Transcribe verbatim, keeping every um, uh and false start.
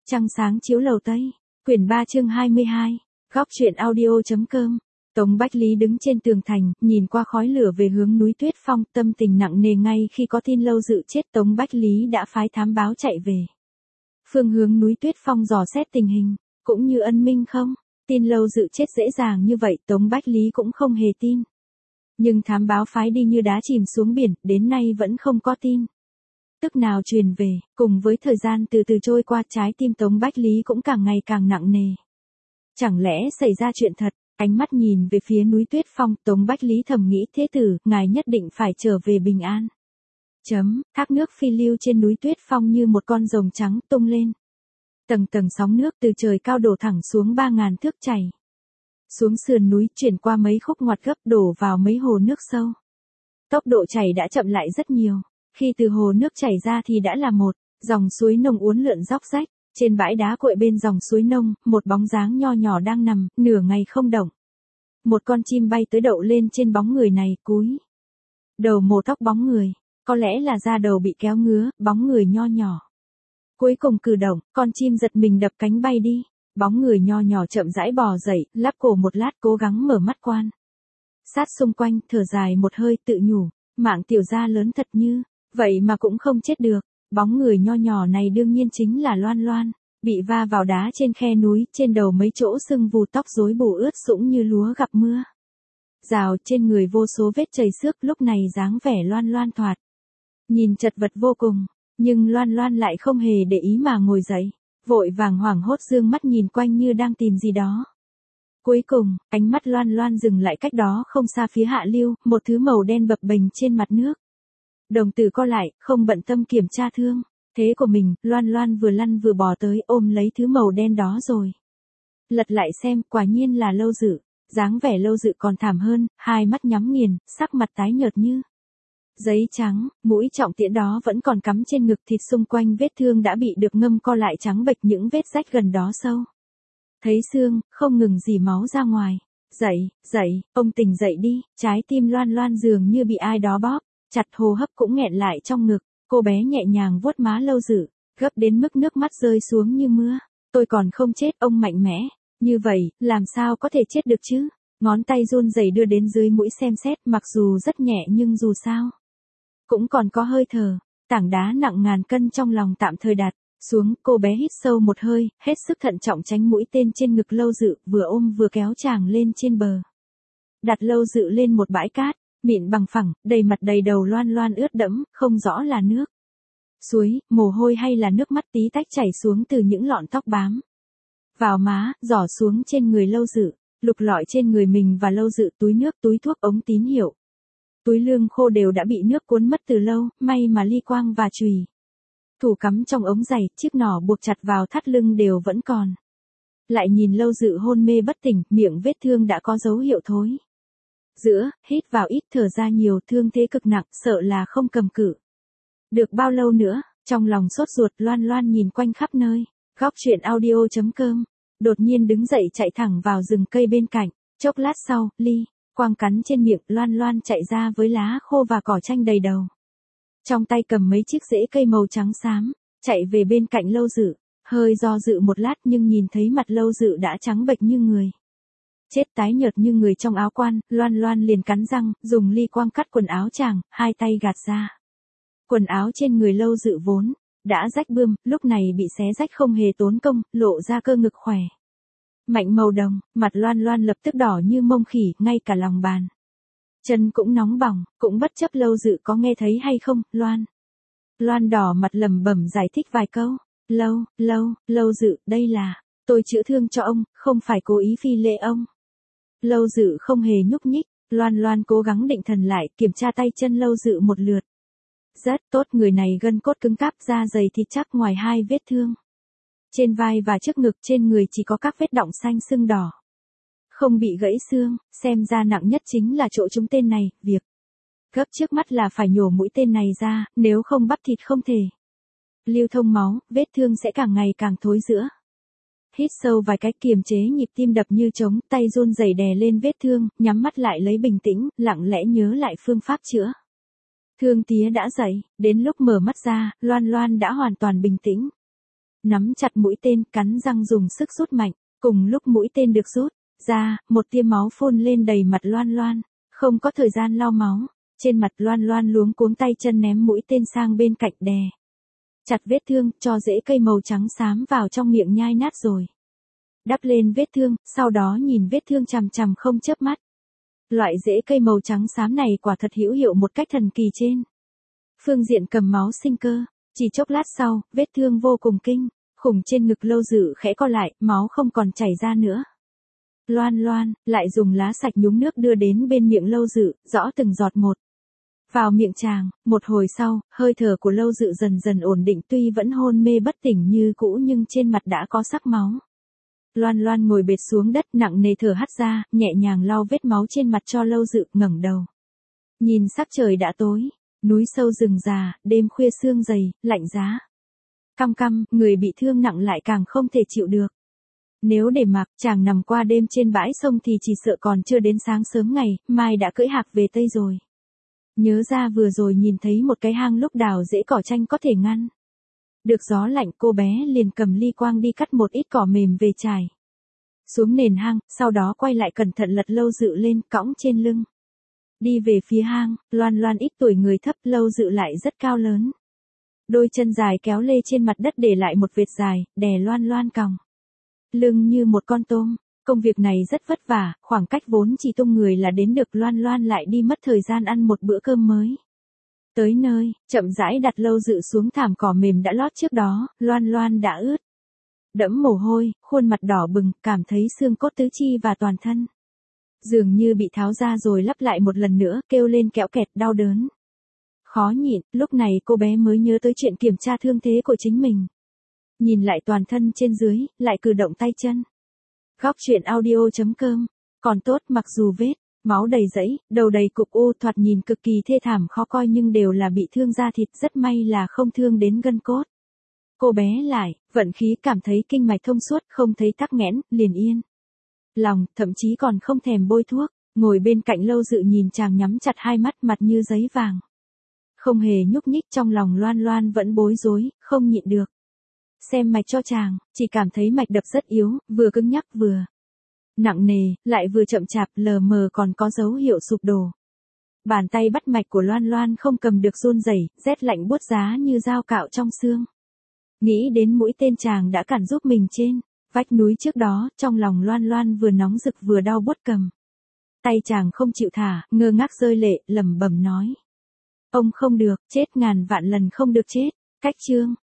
Trăng sáng chiếu lầu Tây, quyển ba chương hai mươi hai, góc truyện audio.com. Tống Bách Lý đứng trên tường thành, nhìn qua khói lửa về hướng núi Tuyết Phong, tâm tình nặng nề. Ngay khi có tin Lâu Dự chết, Tống Bách Lý đã phái thám báo chạy về phương hướng núi Tuyết Phong dò xét tình hình, cũng như ân minh không. Tin Lâu Dự chết dễ dàng như vậy Tống Bách Lý cũng không hề tin. Nhưng thám báo phái đi như đá chìm xuống biển, đến nay vẫn không có tin tức nào truyền về. Cùng với thời gian từ từ trôi qua, trái tim Tống Bách Lý cũng càng ngày càng nặng nề. Chẳng lẽ xảy ra chuyện thật? Ánh mắt nhìn về phía núi Tuyết Phong, Tống Bách Lý thầm nghĩ, thế tử, ngài nhất định phải trở về bình an. Chấm, thác nước phi lưu trên núi Tuyết Phong như một con rồng trắng tung lên. Tầng tầng sóng nước từ trời cao đổ thẳng xuống ba ngàn thước, chảy xuống sườn núi, chuyển qua mấy khúc ngoặt gấp, đổ vào mấy hồ nước sâu. Tốc độ chảy đã chậm lại rất nhiều. Khi từ hồ nước chảy ra thì đã là một dòng suối nông uốn lượn róc rách. Trên bãi đá cội bên dòng suối nông, một bóng dáng nho nhỏ đang nằm, nửa ngày không động. Một con chim bay tới đậu lên trên bóng người này, cúi đầu mổ tóc bóng người. Có lẽ là da đầu bị kéo ngứa, bóng người nho nhỏ cuối cùng cử động, con chim giật mình đập cánh bay đi. Bóng người nho nhỏ chậm rãi bò dậy, lắc cổ một lát, cố gắng mở mắt quan sát xung quanh, thở dài một hơi, tự nhủ, mạng tiểu gia lớn thật như vậy mà cũng không chết được. Bóng người nho nhỏ này đương nhiên chính là Loan Loan, bị va vào đá trên khe núi, trên đầu mấy chỗ sưng vù, tóc rối bù ướt sũng như lúa gặp mưa rào, trên người vô số vết chảy xước. Lúc này dáng vẻ Loan Loan thoạt nhìn chật vật vô cùng, nhưng Loan Loan lại không hề để ý mà ngồi dậy, vội vàng hoảng hốt dương mắt nhìn quanh như đang tìm gì đó. Cuối cùng, ánh mắt Loan Loan dừng lại cách đó không xa phía hạ lưu, một thứ màu đen bập bềnh trên mặt nước. Đồng tử co lại, không bận tâm kiểm tra thương thế của mình, Loan Loan vừa lăn vừa bò tới, ôm lấy thứ màu đen đó rồi lật lại xem, quả nhiên là Lâu Dự. Dáng vẻ Lâu Dự còn thảm hơn, hai mắt nhắm nghiền, sắc mặt tái nhợt như giấy trắng, mũi trọng tiễn đó vẫn còn cắm trên ngực, thịt xung quanh vết thương đã bị được ngâm co lại trắng bệch, những vết rách gần đó sâu thấy xương, không ngừng rỉ máu ra ngoài. Dậy, dậy, ông tỉnh dậy đi. Trái tim Loan Loan dường như bị ai đó bóp chặt, hô hấp cũng nghẹn lại trong ngực. Cô bé nhẹ nhàng vuốt má Lâu Dự, gấp đến mức nước mắt rơi xuống như mưa. Tôi còn không chết, ông mạnh mẽ như vậy, làm sao có thể chết được chứ? Ngón tay run rẩy đưa đến dưới mũi xem xét, mặc dù rất nhẹ nhưng dù sao cũng còn có hơi thở. Tảng đá nặng ngàn cân trong lòng tạm thời đặt xuống, cô bé hít sâu một hơi, hết sức thận trọng tránh mũi tên trên ngực Lâu Dự, vừa ôm vừa kéo chàng lên trên bờ. Đặt Lâu Dự lên một bãi cát mịn bằng phẳng, đầy mặt đầy đầu Loan Loan ướt đẫm, không rõ là nước suối, mồ hôi hay là nước mắt tí tách chảy xuống từ những lọn tóc bám vào má, giỏ xuống trên người Lâu Dự. Lục lọi trên người mình và Lâu Dự, túi nước, túi thuốc, ống tín hiệu, túi lương khô đều đã bị nước cuốn mất từ lâu, may mà ly quang và chùy thủ cắm trong ống giày, chiếc nỏ buộc chặt vào thắt lưng đều vẫn còn. Lại nhìn Lâu Dự hôn mê bất tỉnh, miệng vết thương đã có dấu hiệu thối giữa, hít vào ít thở ra nhiều, thương thế cực nặng, sợ là không cầm cự được bao lâu nữa. Trong lòng sốt ruột, Loan Loan nhìn quanh khắp nơi. Góc truyện audio.com. Đột nhiên đứng dậy chạy thẳng vào rừng cây bên cạnh. Chốc lát sau, ly quang cắn trên miệng, Loan Loan chạy ra với lá khô và cỏ tranh đầy đầu. Trong tay cầm mấy chiếc rễ cây màu trắng xám, chạy về bên cạnh Lâu Dự. Hơi do dự một lát nhưng nhìn thấy mặt Lâu Dự đã trắng bệch như người chết, tái nhợt như người trong áo quan, Loan Loan liền cắn răng, dùng ly quang cắt quần áo chàng, hai tay gạt ra. Quần áo trên người Lâu Dự vốn đã rách bươm, lúc này bị xé rách không hề tốn công, lộ ra cơ ngực khỏe mạnh màu đồng. Mặt Loan Loan lập tức đỏ như mông khỉ, ngay cả lòng bàn chân cũng nóng bỏng, cũng bất chấp Lâu Dự có nghe thấy hay không. Loan Loan đỏ mặt lẩm bẩm giải thích vài câu. Lâu, lâu, Lâu Dự, đây là tôi chữa thương cho ông, không phải cố ý phi lễ ông. Lâu Dự không hề nhúc nhích. Loan Loan cố gắng định thần lại, kiểm tra tay chân Lâu Dự một lượt. Rất tốt, người này gân cốt cứng cáp, da dày thịt chắc, ngoài hai vết thương trên vai và trước ngực, trên người chỉ có các vết đọng xanh sưng đỏ, không bị gãy xương. Xem ra nặng nhất chính là chỗ trúng tên này, việc gấp trước mắt là phải nhổ mũi tên này ra, nếu không bắp thịt không thể lưu thông máu, vết thương sẽ càng ngày càng thối rữa. Hít sâu vài cái, kiềm chế nhịp tim đập như trống, tay run rẩy đè lên vết thương, nhắm mắt lại lấy bình tĩnh, lặng lẽ nhớ lại phương pháp chữa thương tía đã dạy. Đến lúc mở mắt ra, Loan Loan đã hoàn toàn bình tĩnh. Nắm chặt mũi tên, cắn răng dùng sức rút mạnh, cùng lúc mũi tên được rút ra, một tia máu phun lên đầy mặt Loan Loan, không có thời gian lau máu, trên mặt Loan Loan luống cuống tay chân ném mũi tên sang bên cạnh đè chặt vết thương, cho rễ cây màu trắng xám vào trong miệng nhai nát rồi đắp lên vết thương, sau đó nhìn vết thương chằm chằm không chớp mắt. Loại rễ cây màu trắng xám này quả thật hữu hiệu một cách thần kỳ trên phương diện cầm máu sinh cơ. Chỉ chốc lát sau, vết thương vô cùng kinh khủng trên ngực Lâu Dự khẽ co lại, máu không còn chảy ra nữa. Loan Loan lại dùng lá sạch nhúng nước đưa đến bên miệng Lâu Dự, rõ từng giọt một vào miệng chàng. Một hồi sau, hơi thở của Lâu Dự dần dần ổn định, tuy vẫn hôn mê bất tỉnh như cũ nhưng trên mặt đã có sắc máu. Loan Loan ngồi bệt xuống đất, nặng nề thở hắt ra, nhẹ nhàng lau vết máu trên mặt cho Lâu Dự, ngẩng đầu. Nhìn sắc trời đã tối, núi sâu rừng già, đêm khuya sương dày, lạnh giá. Căm căm, người bị thương nặng lại càng không thể chịu được. Nếu để mặc chàng nằm qua đêm trên bãi sông thì chỉ sợ còn chưa đến sáng sớm ngày, mai đã cưỡi hạc về Tây rồi. Nhớ ra vừa rồi nhìn thấy một cái hang lúc đào rễ cỏ tranh có thể ngăn được gió lạnh, cô bé liền cầm ly quang đi cắt một ít cỏ mềm về trải xuống nền hang, sau đó quay lại cẩn thận lật Lâu Dự lên, cõng trên lưng. Đi về phía hang, Loan Loan ít tuổi người thấp, Lâu Dự lại rất cao lớn. Đôi chân dài kéo lê trên mặt đất để lại một vệt dài, đè Loan Loan còng lưng như một con tôm. Công việc này rất vất vả, khoảng cách vốn chỉ tung người là đến được, Loan Loan lại đi mất thời gian ăn một bữa cơm mới. Tới nơi, chậm rãi đặt Lâu Dự xuống thảm cỏ mềm đã lót trước đó, Loan Loan đã ướt đẫm mồ hôi, khuôn mặt đỏ bừng, cảm thấy xương cốt tứ chi và toàn thân dường như bị tháo ra rồi lắp lại một lần nữa, kêu lên kẽo kẹt đau đớn. Khó nhịn, lúc này cô bé mới nhớ tới chuyện kiểm tra thương thế của chính mình. Nhìn lại toàn thân trên dưới, lại cử động tay chân. Góc truyện audio chấm com. Còn tốt, mặc dù vết máu đầy rẫy, đầu đầy cục u, thoạt nhìn cực kỳ thê thảm khó coi nhưng đều là bị thương da thịt, rất may là không thương đến gân cốt. Cô bé lại, vận khí cảm thấy kinh mạch thông suốt, không thấy tắc nghẽn, liền yên lòng, thậm chí còn không thèm bôi thuốc, ngồi bên cạnh Lâu Dự nhìn chàng nhắm chặt hai mắt, mặt như giấy vàng. Không hề nhúc nhích, trong lòng Loan Loan vẫn bối rối, không nhịn được. Xem mạch cho chàng, chỉ cảm thấy mạch đập rất yếu, vừa cứng nhắc vừa nặng nề, lại vừa chậm chạp, lờ mờ còn có dấu hiệu sụp đổ. Bàn tay bắt mạch của Loan Loan không cầm được run rẩy, rét lạnh buốt giá như dao cạo trong xương. Nghĩ đến mũi tên chàng đã cản giúp mình trên vách núi trước đó, trong lòng Loan Loan vừa nóng rực vừa đau buốt cầm. Tay chàng không chịu thả, ngơ ngác rơi lệ, lẩm bẩm nói. Ông không được, chết ngàn vạn lần không được chết. Cách chương